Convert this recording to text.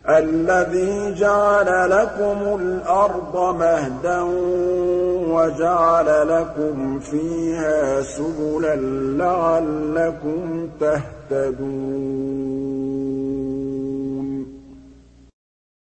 الَّذِي جَعَلَ لَكُمُ الْأَرْضَ مَهْدًا وَجَعَلَ لَكُمْ فِيهَا سُبُلًا لَّعَلَّكُمْ تَهْتَدُونَ